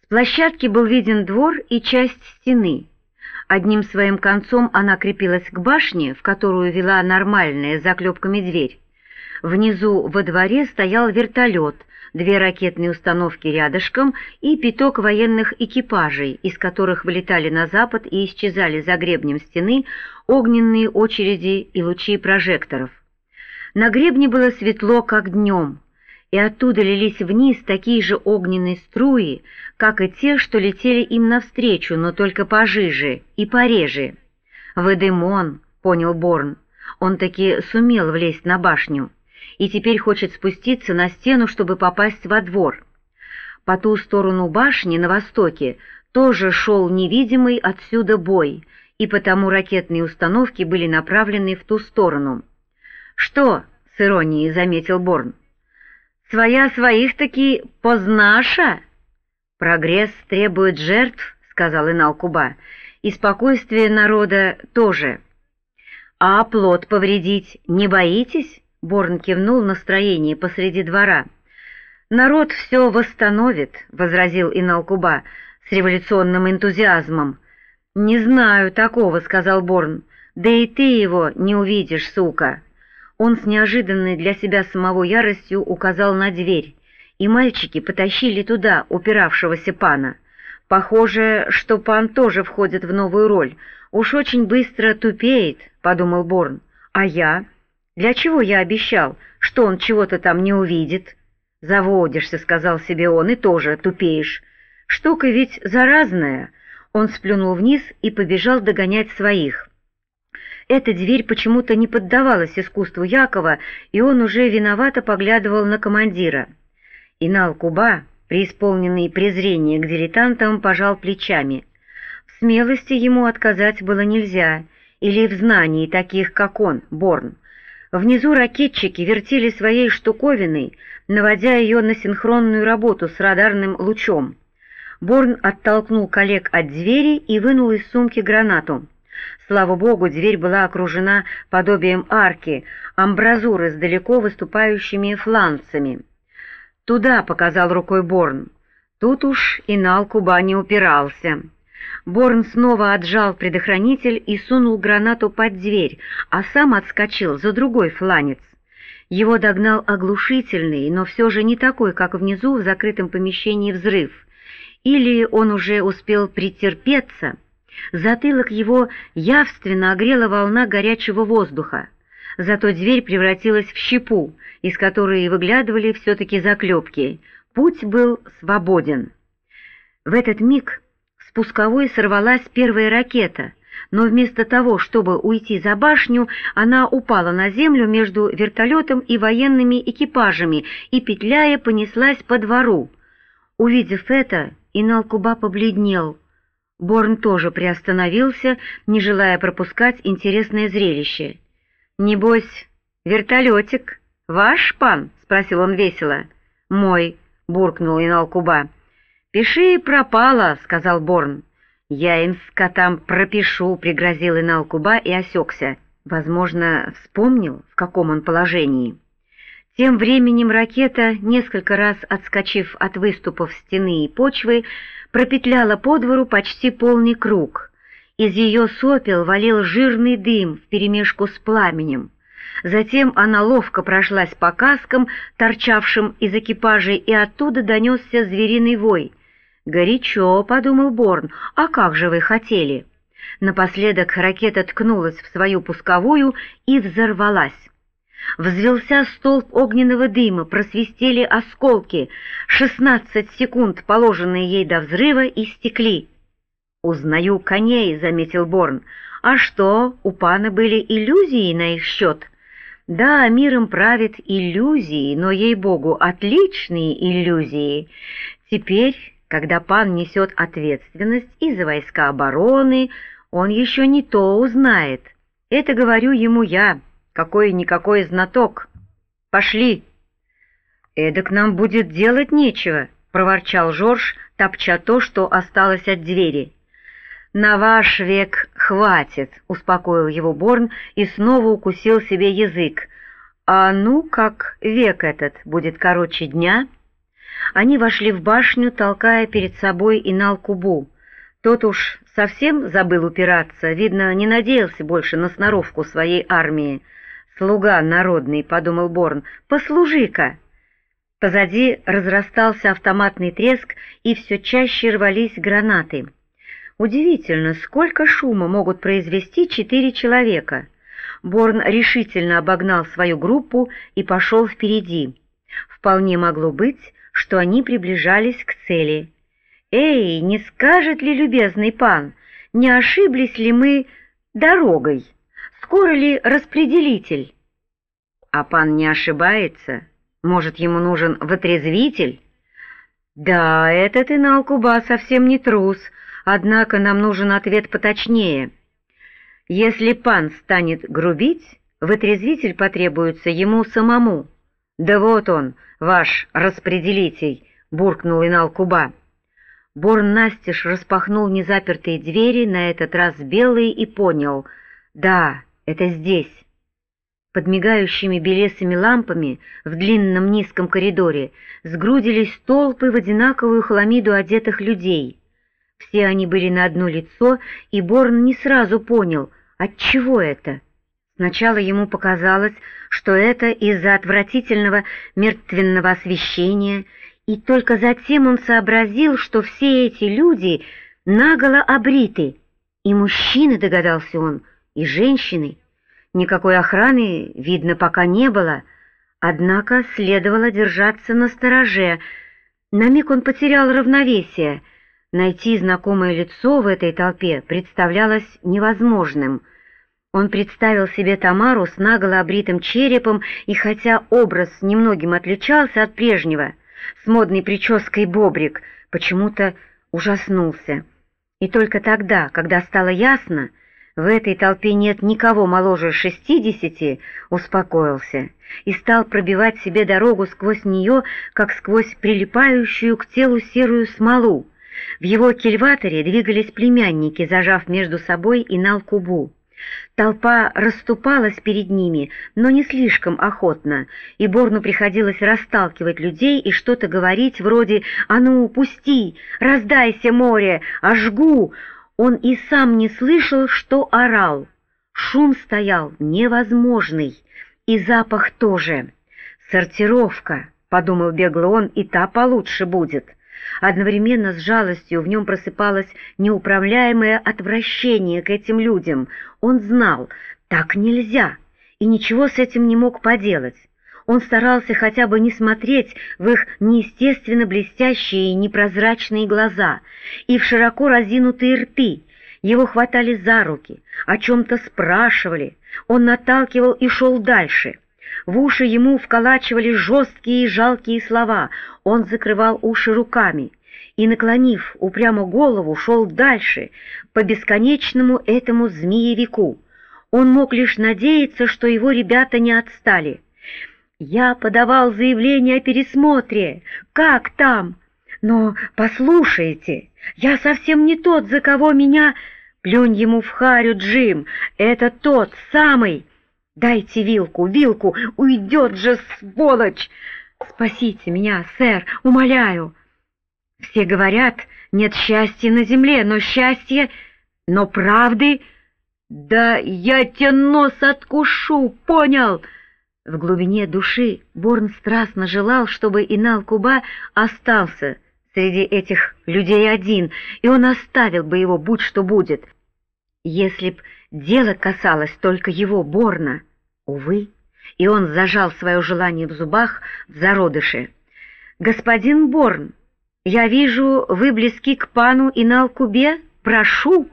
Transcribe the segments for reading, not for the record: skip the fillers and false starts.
С площадки был виден двор и часть стены. Одним своим концом она крепилась к башне, в которую вела нормальная с заклепками дверь. Внизу во дворе стоял вертолет, 2 ракетные установки рядышком и 5 военных экипажей, из которых вылетали на запад и исчезали за гребнем стены огненные очереди и лучи прожекторов. На гребне было светло, как днем, и оттуда лились вниз такие же огненные струи, как и те, что летели им навстречу, но только пожиже и пореже. «Выдымон», — понял Борн, он таки сумел влезть на башню и теперь хочет спуститься на стену, чтобы попасть во двор. По ту сторону башни, на востоке, тоже шел невидимый отсюда бой, и потому ракетные установки были направлены в ту сторону. «Что?» — с иронией заметил Борн. «Своя своих таки познаша?» «Прогресс требует жертв», — сказал Инал-Куба, — «и спокойствие народа тоже». «А плод повредить не боитесь?» — Борн кивнул на строение посреди двора. «Народ все восстановит», — возразил Инал-Куба с революционным энтузиазмом. «Не знаю такого», — сказал Борн, — «да и ты его не увидишь, сука». Он с неожиданной для себя самого яростью указал на дверь, и мальчики потащили туда упиравшегося пана. «Похоже, что пан тоже входит в новую роль. Уж очень быстро тупеет», — подумал Борн. «А я? Для чего я обещал, что он чего-то там не увидит?» «Заводишься», — сказал себе он, — «и тоже тупеешь. Штука ведь заразная». Он сплюнул вниз и побежал догонять своих. Эта дверь почему-то не поддавалась искусству Якова, и он уже виновато поглядывал на командира. Инал-Куба, преисполненный презрения к дилетантам, пожал плечами. В смелости ему отказать было нельзя, или в знании таких, как он, Борн. Внизу ракетчики вертели своей штуковиной, наводя ее на синхронную работу с радарным лучом. Борн оттолкнул коллег от двери и вынул из сумки гранату. Слава богу, дверь была окружена подобием арки, амбразуры с далеко выступающими фланцами. «Туда», — показал рукой Борн. Тут уж Инал-Куба не упирался. Борн снова отжал предохранитель и сунул гранату под дверь, а сам отскочил за другой фланец. Его догнал оглушительный, но все же не такой, как внизу в закрытом помещении взрыв. Или он уже успел претерпеться. Затылок его явственно огрела волна горячего воздуха. Зато дверь превратилась в щепу, из которой выглядывали все-таки заклепки. Путь был свободен. В этот миг с пусковой сорвалась первая ракета, но вместо того, чтобы уйти за башню, она упала на землю между вертолетом и военными экипажами и, петляя, понеслась по двору. Увидев это, Инал-Куба побледнел. Борн тоже приостановился, не желая пропускать интересное зрелище. «Небось, вертолетик ваш, пан?» — спросил он весело. «Мой», — буркнул Инал-Куба. «Пиши пропало», — сказал Борн. «Я им, скотам, пропишу», — пригрозил Инал-Куба и осекся. Возможно, вспомнил, в каком он положении. Тем временем ракета, несколько раз отскочив от выступов стены и почвы, пропетляла по двору почти полный круг. Из ее сопел валил жирный дым вперемешку с пламенем. Затем она ловко прошлась по каскам, торчавшим из экипажей, и оттуда донесся звериный вой. «Горячо», — подумал Борн, — «а как же вы хотели?» Напоследок ракета ткнулась в свою пусковую и взорвалась. Взвелся столб огненного дыма, просвистели осколки. 16 секунд, положенные ей до взрыва, истекли. «Узнаю коней», — заметил Борн. «А что, у пана были иллюзии на их счет?» «Да, миром правят иллюзии, но, ей-богу, отличные иллюзии. Теперь, когда пан несет ответственность и за войска обороны, он еще не то узнает. Это говорю ему я, какой-никакой знаток. Пошли!» «Эдак нам будет делать нечего», — проворчал Жорж, топча то, что осталось от двери. «На ваш век хватит», — успокоил его Борн и снова укусил себе язык. «А ну, как век этот будет короче дня?» Они вошли в башню, толкая перед собой Инал-Кубу. Тот уж совсем забыл упираться, видно, не надеялся больше на сноровку своей армии. «Слуга народный», — подумал Борн, — «послужи-ка». Позади разрастался автоматный треск, и все чаще рвались гранаты. Удивительно, сколько шума могут произвести 4 человека. Борн решительно обогнал свою группу и пошел впереди. Вполне могло быть, что они приближались к цели. «Эй, не скажет ли любезный пан, не ошиблись ли мы дорогой? Скоро ли распределитель?» «А пан не ошибается? Может, ему нужен вытрезвитель?» «Да, этот Инал-Куба совсем не трус, однако нам нужен ответ поточнее. Если пан станет грубить, вытрезвитель потребуется ему самому». «Да вот он, ваш распределитель», — буркнул Инал-Куба. Борн настежь распахнул незапертые двери, на этот раз белые, и понял — да, это здесь. Под мигающими белесыми лампами в длинном низком коридоре сгрудились толпы в одинаковую хламиду одетых людей. Все они были на одно лицо, и Борн не сразу понял, отчего это. Сначала ему показалось, что это из-за отвратительного мертвенного освещения, и только затем он сообразил, что все эти люди наголо обриты, и мужчины, догадался он, и женщины. Никакой охраны, видно, пока не было, однако следовало держаться настороже. На миг он потерял равновесие. Найти знакомое лицо в этой толпе представлялось невозможным. Он представил себе Тамару с наголо обритым черепом, и хотя образ немногим отличался от прежнего, с модной прической бобрик, почему-то ужаснулся. И только тогда, когда стало ясно, в этой толпе нет никого моложе 60, успокоился и стал пробивать себе дорогу сквозь нее, как сквозь прилипающую к телу серую смолу. В его кильваторе двигались племянники, зажав между собой Инал-Кубу. Толпа расступалась перед ними, но не слишком охотно, и Борну приходилось расталкивать людей и что-то говорить вроде «А ну, пусти! Раздайся, море! Ожгу!» Он и сам не слышал, что орал. Шум стоял невозможный, и запах тоже. «Сортировка», — подумал бегло он, — «и та получше будет». Одновременно с жалостью в нем просыпалось неуправляемое отвращение к этим людям. Он знал, так нельзя, и ничего с этим не мог поделать. Он старался хотя бы не смотреть в их неестественно блестящие и непрозрачные глаза и в широко разинутые рты. Его хватали за руки, о чем-то спрашивали, он наталкивал и шел дальше. В уши ему вколачивали жесткие и жалкие слова, он закрывал уши руками и, наклонив упрямо голову, шел дальше, по бесконечному этому змеевику. Он мог лишь надеяться, что его ребята не отстали. «Я подавал заявление о пересмотре. Как там? Но послушайте, я совсем не тот, за кого меня...» «Плюнь ему в харю, Джим, это тот самый...» «Дайте вилку, вилку! Уйдет же, сволочь! Спасите меня, сэр, умоляю!» Все говорят, нет счастья на земле, но счастье... Но правды... «Да я тебе нос откушу, понял?» В глубине души Борн страстно желал, чтобы Инал-Куба остался среди этих людей один, и он оставил бы его, будь что будет. Если б дело касалось только его, Борна. Увы, и он зажал свое желание в зубах в зародыше. «Господин Борн, я вижу, вы близки к пану Инал-Кубе. Прошу!»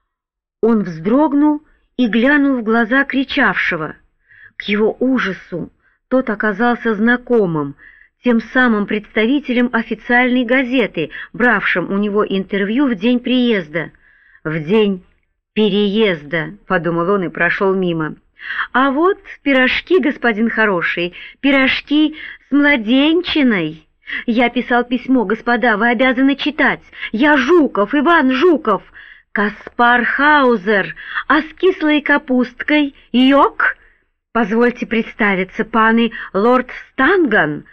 Он вздрогнул и глянул в глаза кричавшего. К его ужасу тот оказался знакомым, тем самым представителем официальной газеты, бравшим у него интервью в день приезда. «В день переезда», — подумал он и прошел мимо. «А вот пирожки, господин хороший, пирожки с младенчиной. Я писал письмо, господа, вы обязаны читать. Я Жуков, Иван Жуков, Каспар Хаузер, а с кислой капусткой йок? Позвольте представиться, паны лорд Станган».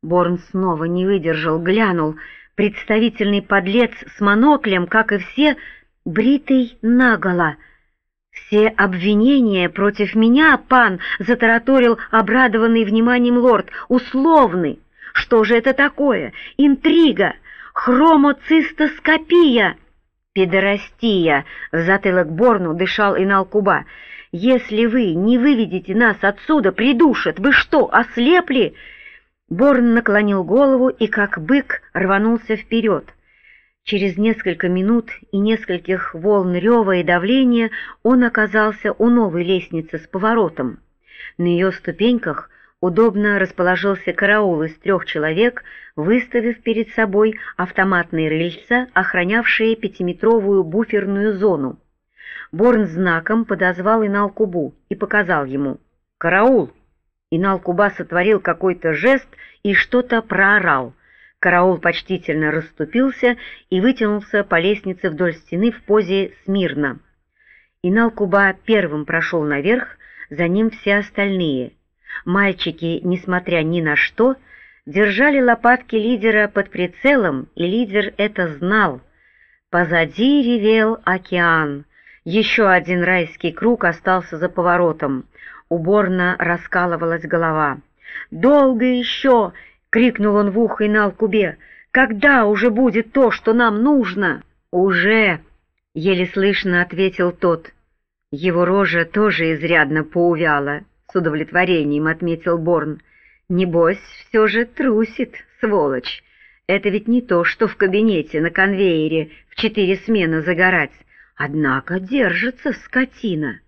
Борн снова не выдержал, глянул. Представительный подлец с моноклем, как и все, бритый наголо. «Все обвинения против меня, пан», — затараторил обрадованный вниманием лорд, — «условны. Что же это такое? Интрига, хромоцистоскопия». «Педорастия», — в затылок Борну дышал Инал-Куба. «Если вы не выведете нас отсюда, придушат. Вы что, ослепли?» Борн наклонил голову и, как бык, рванулся вперед. Через несколько минут и нескольких волн рева и давления он оказался у новой лестницы с поворотом. На ее ступеньках удобно расположился караул из 3 человек, выставив перед собой автоматные рельса, охранявшие 5-метровую буферную зону. Борн знаком подозвал Инал-Кубу и показал ему «Караул!». Инал-Куба сотворил какой-то жест и что-то проорал. Караул почтительно расступился и вытянулся по лестнице вдоль стены в позе смирно. Инал-Куба первым прошел наверх, за ним все остальные. Мальчики, несмотря ни на что, держали лопатки лидера под прицелом, и лидер это знал. Позади ревел океан. Еще один райский круг остался за поворотом. У Борна раскалывалась голова. «Долго еще!» — крикнул он в ухо Инал-Кубе. «Когда уже будет то, что нам нужно?» «Уже!» — еле слышно ответил тот. Его рожа тоже изрядно поувяла, с удовлетворением отметил Борн. «Небось, все же трусит, сволочь. Это ведь не то, что в кабинете на конвейере в 4 смены загорать. Однако держится скотина».